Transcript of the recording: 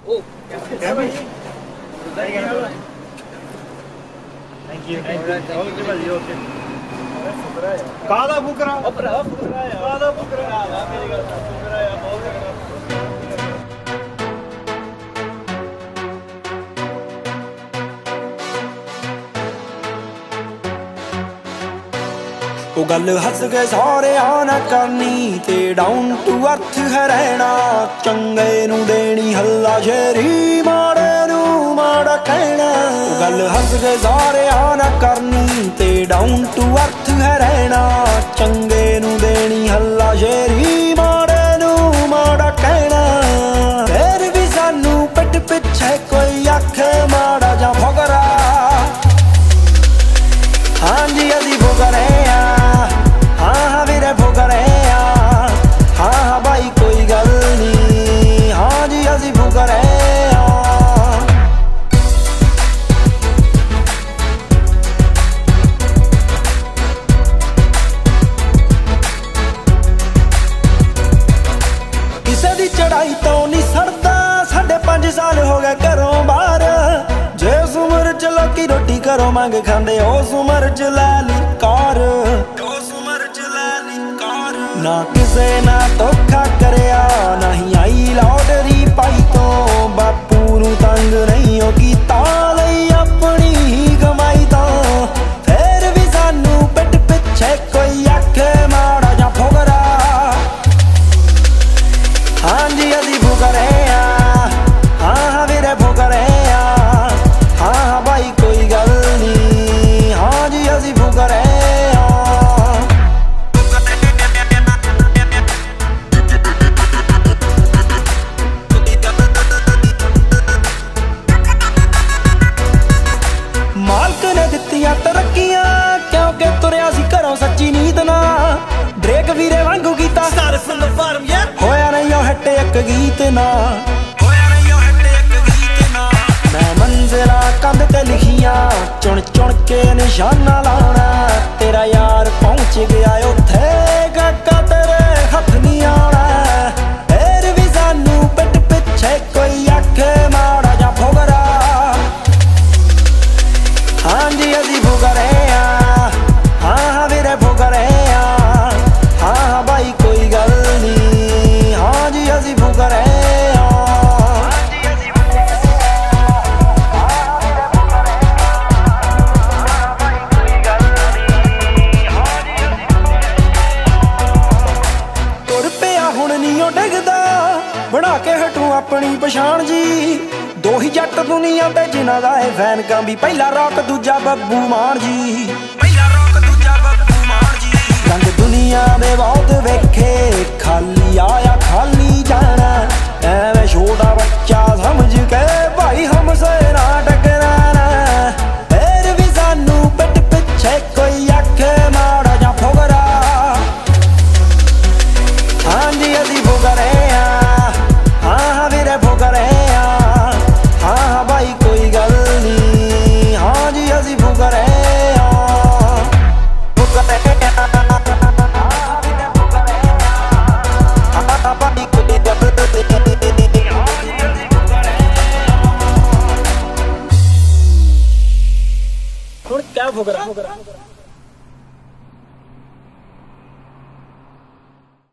Oh, thank you okay भाई okay कादा बुकरा भरा फुकरा है कादा बुकरा मेरी गल फुकरा है बहुत ਉਹ ਗੱਲ ਹੱਸ ਕੇ ਸਾਰਿਆਂ ਨਾ ਕਰਨੀ ਤੇ ਡਾਊਨ ਟੂ ਅਰਥ ਹੈ ਰਹਿਣਾ ਚੰਗੇ ਨੂੰ ਦੇਣੀ ਹੱਲਾ ਸ਼ੇਰੀ ਮਾੜੇ ਨੂੰ ਮਾੜਾ ਕਹਿਣਾ ਉਹ ਗੱਲ ਹੱਸ ਕੇ ਸਾਰਿਆਂ ਨਾ ਕਰਨੀ ਤੇ ਡਾਊਨ ਟੂ ਅਰਥ ਹੈ ਰਹਿਣਾ ਚੰਗੇ ਨੂੰ ਦੇਣੀ ਹੱਲਾ ਸ਼ੇਰੀ ਮਾੜੇ ਨੂੰ ਮਾੜਾ ਕਹਿਣਾ ਫਿਰ ਵੀ ਸਾਨੂੰ ਪਿੱਠ ਪਿੱਛੇ ਕੋਈ ਆਖੇ ਮਾੜਾ ਜਾਂ ਫੁਕਰਾ ਹਾਂਜੀ ਅਸੀਂ ਫੁਕਰੇ चढ़ाई तो नहीं सड़ता 5.5 साल हो गए घरों बाहर जिस उम्र च लोकी रोटी घरों मंग खांदे उस उम्र च लै ली कार ना किसे ना धोखा करया नहीं आई लॉटरी पाई तो बापू नू तंग नहीं हो कीता लई अपनी ही कमाई तो फिर भी सानू पिट पिछे कोई आखे माड़ा जां फुकरा हाँ जी असी फुकरे हाँ वीरे फुकरे हाँ भाई कोई गल नहीं हाँ जी असी फुकरे मालक ने दित्तियां तरक्कियां क्योंकि तुरिया सी घरों सच्ची नीत ना ड्रेक वीरे वांगू कीता होया नहीं ओ हट एक गीत ना मैं मंजिला कंध ते लिखियां चुन चुन के निशाना लाना तेरा यार पहुंच गया उत्थे काका तेरे हथ नहीं आना फिर भी सानू पिट पिछे कोई आखे माड़ा जां फुकरा हाँ जी असी फुकरे हाँ वीरे फुकरे हाँ भाई कोई गल नहीं हाँ जी असी फुकरे तुर पिया हुण नी ओ डिगदा बना के हटू अपनी पछाण जी दो ही जट दुनिया ते जिन्हां दा है फैन का भी पहला रॉक दूजा बब्बू मान जी रंग दुनिया दे बहुत वेखे खाली आया खाली जाना एवें छोटा बच्चा समझ के भाई हमसे ना टकराना फिर भी सानू पिट पिछे कोई आखे माड़ा जां फुकरा हाँ जी असी फुकरे हाँ वीरे फुकरे हाँ भाई कोई गल नहीं हाँ जी असी फुकरे क्या फुकरा